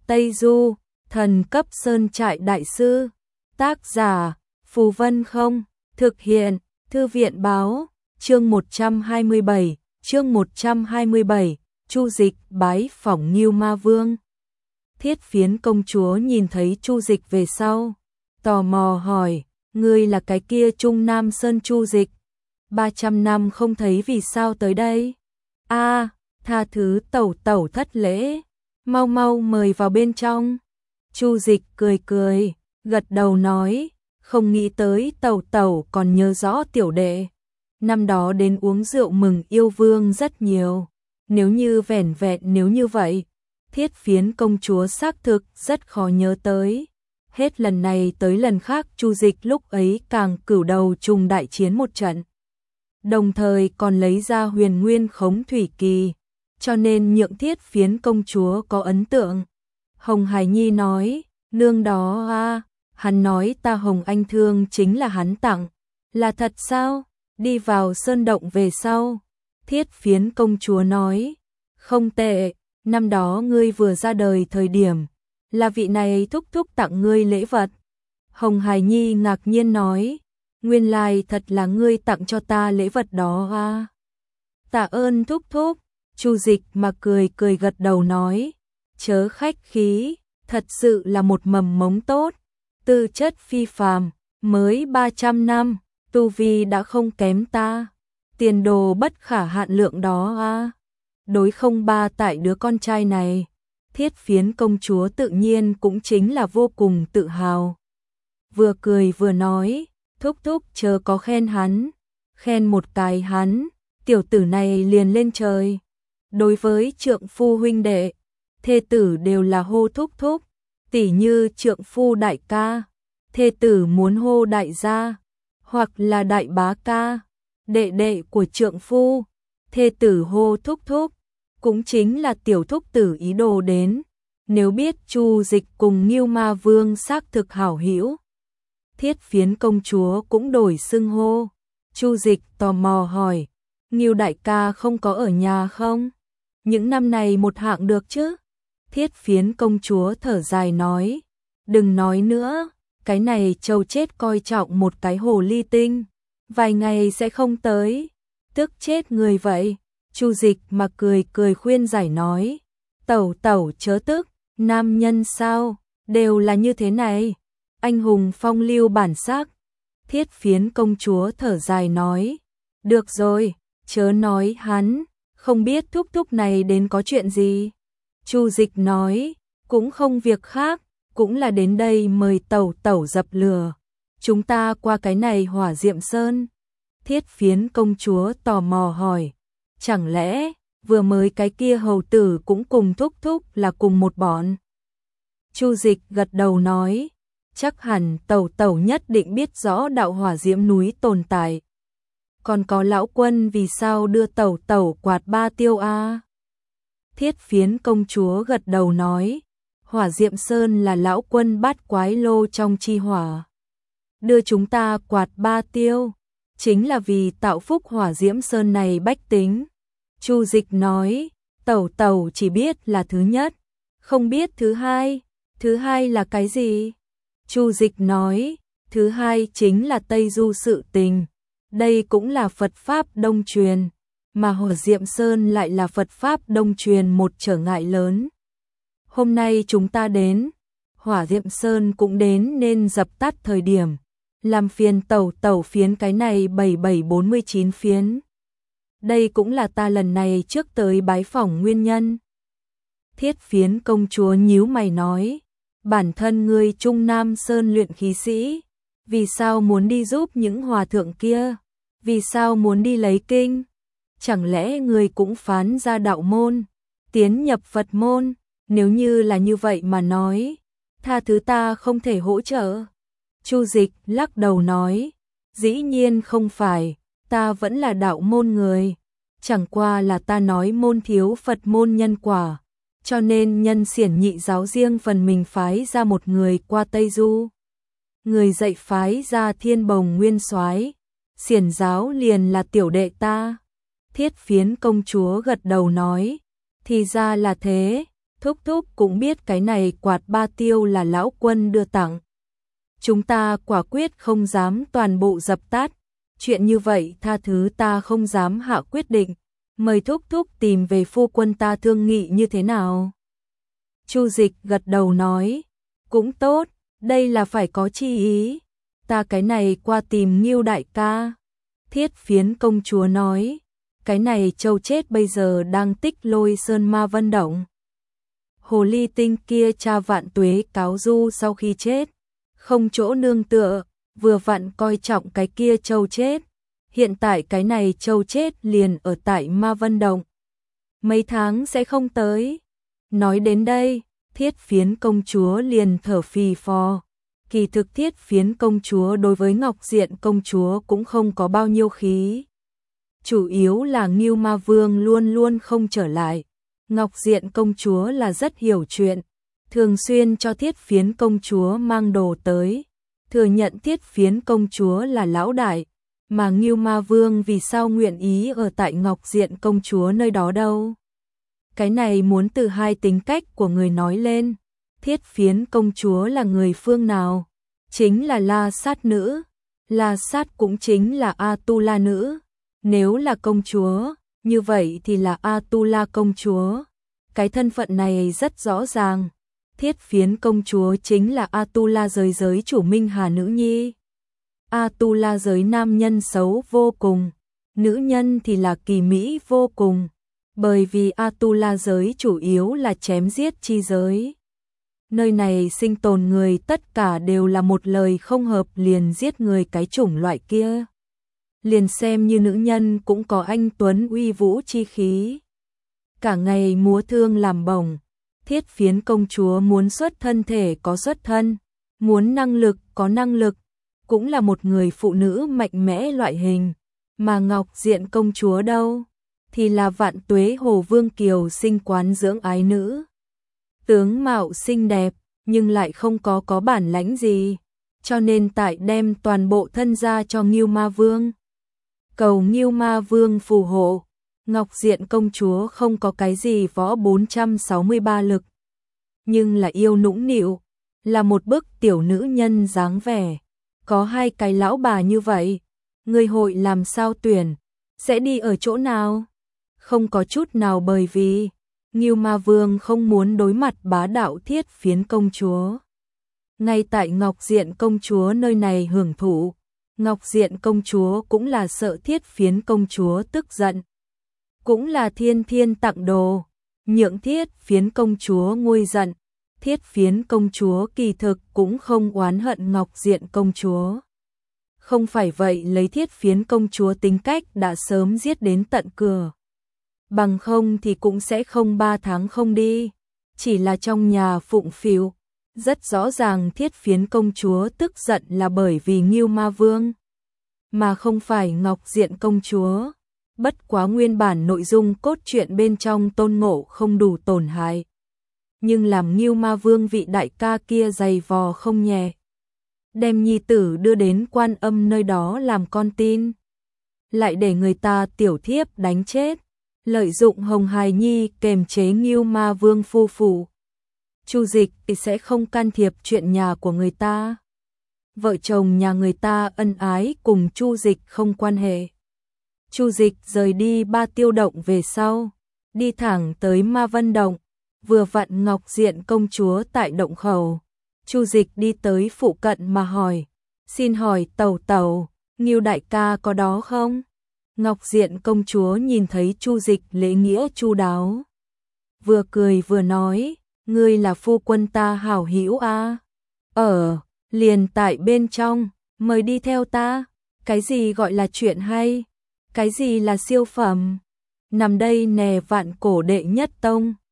Tây Du, thần cấp sơn trại đại sư. Tác giả, Phù Vân Không. Thực hiện, Thư viện báo. Chương 127, chương 127, Chu Dịch bái phỏng Ngưu Ma Vương. Thiết Phiến công chúa nhìn thấy Chu Dịch về sau, tò mò hỏi, ngươi là cái kia Trung Nam Sơn Chu Dịch, 300 năm không thấy vì sao tới đây? A, tha thứ tẩu tẩu thất lễ, mau mau mời vào bên trong. Chu Dịch cười cười, gật đầu nói, không nghĩ tới tẩu tẩu còn nhớ rõ tiểu đệ. Năm đó đến uống rượu mừng yêu vương rất nhiều, nếu như vẻn vẹn nếu như vậy, Thiết Phiến công chúa xác thực rất khó nhớ tới. Hết lần này tới lần khác Chu Dịch lúc ấy càng cửu đầu trùng đại chiến một trận. Đồng thời còn lấy ra huyền nguyên khống thủy kỳ, cho nên nhượng Thiết Phiến công chúa có ấn tượng. Hồng Hải Nhi nói, nương đó a, hắn nói ta Hồng Anh Thương chính là hắn tặng, là thật sao? Đi vào sơn động về sau, Thiết Phiến công chúa nói, không tệ, năm đó ngươi vừa ra đời thời điểm, là vị này thúc thúc tặng ngươi lễ vật. Hồng Hải Nhi ngạc nhiên nói, nguyên lai thật là ngươi tặng cho ta lễ vật đó à? Tạ ơn thúc thúc. Chu Dịch mà cười cười gật đầu nói, chớ khách khí, thật sự là một mầm mống tốt, tư chất phi phàm, mới 300 năm, tu vi đã không kém ta, tiền đồ bất khả hạn lượng đó à? Đối không ba tại đứa con trai này, Thiết Phiến công chúa tự nhiên cũng chính là vô cùng tự hào. Vừa cười vừa nói, thúc thúc chớ có khen hắn, khen một cái hắn, tiểu tử này liền lên trời. Đối với trượng phu huynh đệ, thê tử đều là hô thúc thúc, tỉ như trượng phu đại ca, thê tử muốn hô đại gia, hoặc là đại bá ca, đệ đệ của trượng phu, thê tử hô thúc thúc, cũng chính là tiểu thúc tử ý đồ đến. Nếu biết Chu Dịch cùng Ngưu Ma Vương xác thực hảo hữu, Thiết Phiến công chúa cũng đổi xưng hô. Chu Dịch tò mò hỏi, Ngưu đại ca không có ở nhà không? Những năm này một hạng được chứ? Thiết Phiến công chúa thở dài nói, đừng nói nữa, cái này trâu chết coi trọng một cái hồ ly tinh, vài ngày sẽ không tới, tức chết người vậy. Chu Dịch mà cười cười khuyên giải nói, tẩu tẩu chớ tức, nam nhân sao, đều là như thế này, anh hùng phong lưu bản sắc. Thiết Phiến công chúa thở dài nói, được rồi, chớ nói hắn, không biết thúc thúc này đến có chuyện gì. Chu Dịch nói, cũng không việc khác, cũng là đến đây mời tẩu tẩu dập lửa, chúng ta qua cái này Hỏa Diệm Sơn. Thiết Phiến công chúa tò mò hỏi, chẳng lẽ vừa mới cái kia hầu tử cũng cùng thúc thúc là cùng một bọn? Chu Dịch gật đầu nói, chắc hẳn tẩu tẩu nhất định biết rõ đạo Hỏa Diễm núi tồn tại. Còn có lão quân vì sao đưa tẩu tẩu quạt ba tiêu a? Thiết Phiến công chúa gật đầu nói, Hỏa Diệm Sơn là lão quân bát quái lô trong chi hỏa, đưa chúng ta quạt ba tiêu, chính là vì tạo phúc Hỏa Diễm Sơn này bách tính. Chu Dịch nói, tẩu tẩu chỉ biết là thứ nhất, không biết thứ hai là cái gì? Chu Dịch nói, thứ hai chính là Tây Du sự tình, đây cũng là Phật Pháp Đông truyền, mà Hỏa Diệm Sơn lại là Phật Pháp Đông truyền một trở ngại lớn. Hôm nay chúng ta đến, Hỏa Diệm Sơn cũng đến nên dập tắt thời điểm, làm phiền tẩu tẩu phiến cái này 7749 phiến. Đây cũng là ta lần này trước tới bái phỏng nguyên nhân. Thiết Phiến công chúa nhíu mày nói, bản thân ngươi Trung Nam Sơn luyện khí sĩ, vì sao muốn đi giúp những hòa thượng kia? Vì sao muốn đi lấy kinh? Chẳng lẽ ngươi cũng phán ra đạo môn, tiến nhập Phật môn? Nếu như là như vậy mà nói, tha thứ ta không thể hỗ trợ. Chu Dịch lắc đầu nói, dĩ nhiên không phải, ta vẫn là đạo môn người, chẳng qua là ta nói môn thiếu Phật môn nhân quả, cho nên nhân xiển nhị giáo riêng phần mình phái ra một người qua Tây Du. Người dạy phái ra Thiên Bồng Nguyên Soái, xiển giáo liền là tiểu đệ ta. Thiết Phiến công chúa gật đầu nói, thì ra là thế, Thúc thúc cũng biết cái này quạt ba tiêu là lão quân đưa tặng. Chúng ta quả quyết không dám toàn bộ dập tắt. Chuyện như vậy tha thứ ta không dám hạ quyết định. Mời thúc thúc tìm về phu quân ta thương nghị như thế nào. Chu Dịch gật đầu nói. Cũng tốt, đây là phải có chi ý. Ta cái này qua tìm Ngưu đại ca. Thiết Phiến công chúa nói. Cái này châu chết bây giờ đang tích Lôi Sơn Ma Vân Động. Hồ ly tinh kia cha Vạn Tuế cáo du sau khi chết, không chỗ nương tựa, vừa vặn coi trọng cái kia châu chết. Hiện tại cái này châu chết liền ở tại Ma Vân Động. Mấy tháng sẽ không tới. Nói đến đây, Thiết Phiến công chúa liền thở phì phò. Kỳ thực Thiết Phiến công chúa đối với Ngọc Diện công chúa cũng không có bao nhiêu khí. Chủ yếu là Ngưu Ma Vương luôn luôn không trở lại. Ngọc Diện công chúa là rất hiểu chuyện, thường xuyên cho Thiết Phiến công chúa mang đồ tới, thừa nhận Thiết Phiến công chúa là lão đại, mà Ngưu Ma Vương vì sao nguyện ý ở tại Ngọc Diện công chúa nơi đó đâu. Cái này muốn từ hai tính cách của người nói lên. Thiết Phiến công chúa là người phương nào? Chính là La Sát nữ. La Sát cũng chính là Atula nữ. Nếu là công chúa, như vậy thì là Atula công chúa. Cái thân phận này rất rõ ràng. Thiết Phiến công chúa chính là Atula giới chủ Minh Hà nữ nhi. Atula giới nam nhân xấu vô cùng, nữ nhân thì là kỳ mỹ vô cùng. Bởi vì Atula giới chủ yếu là chém giết chi giới. Nơi này sinh tồn người tất cả đều là một lời không hợp liền giết người cái chủng loại kia. Liền xem như nữ nhân cũng có anh tuấn uy vũ chi khí. Cả ngày múa thương làm bổng. Thiết Phiến công chúa muốn xuất thân thể có xuất thân, muốn năng lực có năng lực, cũng là một người phụ nữ mạnh mẽ loại hình. Mà Ngọc Diện công chúa đâu? Thì là Vạn Tuế Hồ Vương Kiều sinh quán dưỡng ái nữ. Tướng mạo xinh đẹp, nhưng lại không có bản lãnh gì, cho nên tại đem toàn bộ thân ra cho Ngưu Ma Vương. Cầu Ngưu Ma Vương phù hộ. Ngọc Diện công chúa không có cái gì võ 463 lực, nhưng là yêu nũng nịu, là một bức tiểu nữ nhân dáng vẻ. Có hai cái lão bà như vậy, người hội làm sao tuyển, sẽ đi ở chỗ nào? Không có chút nào, bởi vì Ngưu Ma Vương không muốn đối mặt bá đạo Thiết Phiến công chúa. Ngay tại Ngọc Diện công chúa nơi này hưởng thụ, Ngọc Diện công chúa cũng là sợ Thiết Phiến công chúa tức giận. Cũng là thiên tặng đồ, nhượng Thiết Phiến công chúa nguôi giận. Thiết Phiến công chúa kỳ thực cũng không oán hận Ngọc Diện công chúa. Không phải vậy lấy Thiết Phiến công chúa tính cách đã sớm giết đến tận cửa. Bằng không thì cũng sẽ không 3 tháng không đi. Chỉ là trong nhà phụng phịu. Rất rõ ràng Thiết Phiến công chúa tức giận là bởi vì Ngưu Ma Vương, mà không phải Ngọc Diện công chúa. Bất quá nguyên bản nội dung cốt truyện bên trong Tôn Ngộ không đủ tổn hại, nhưng làm Ngưu Ma Vương vị đại ca kia dày vò không nhẹ. Đem nhi tử đưa đến Quan Âm nơi đó làm con tin, lại để người ta tiểu thiếp đánh chết, lợi dụng Hồng Hài Nhi kềm chế Ngưu Ma Vương phu phụ. Chu Dịch thì sẽ không can thiệp chuyện nhà của người ta. Vợ chồng nhà người ta ân ái cùng Chu Dịch không quan hệ. Chu Dịch rời đi Ba Tiêu Động về sau, đi thẳng tới Ma Vân Động, vừa vặn Ngọc Diện công chúa tại động khẩu. Chu Dịch đi tới phụ cận mà hỏi, xin hỏi tẩu tẩu, Ngưu đại ca có đó không? Ngọc Diện công chúa nhìn thấy Chu Dịch lễ nghĩa chu đáo, vừa cười vừa nói, ngươi là phu quân ta hảo hữu a. Liền tại bên trong, mời đi theo ta. Cái gì gọi là chuyện hay? Cái gì là siêu phẩm? Nằm đây nè, Vạn Cổ đệ nhất tông.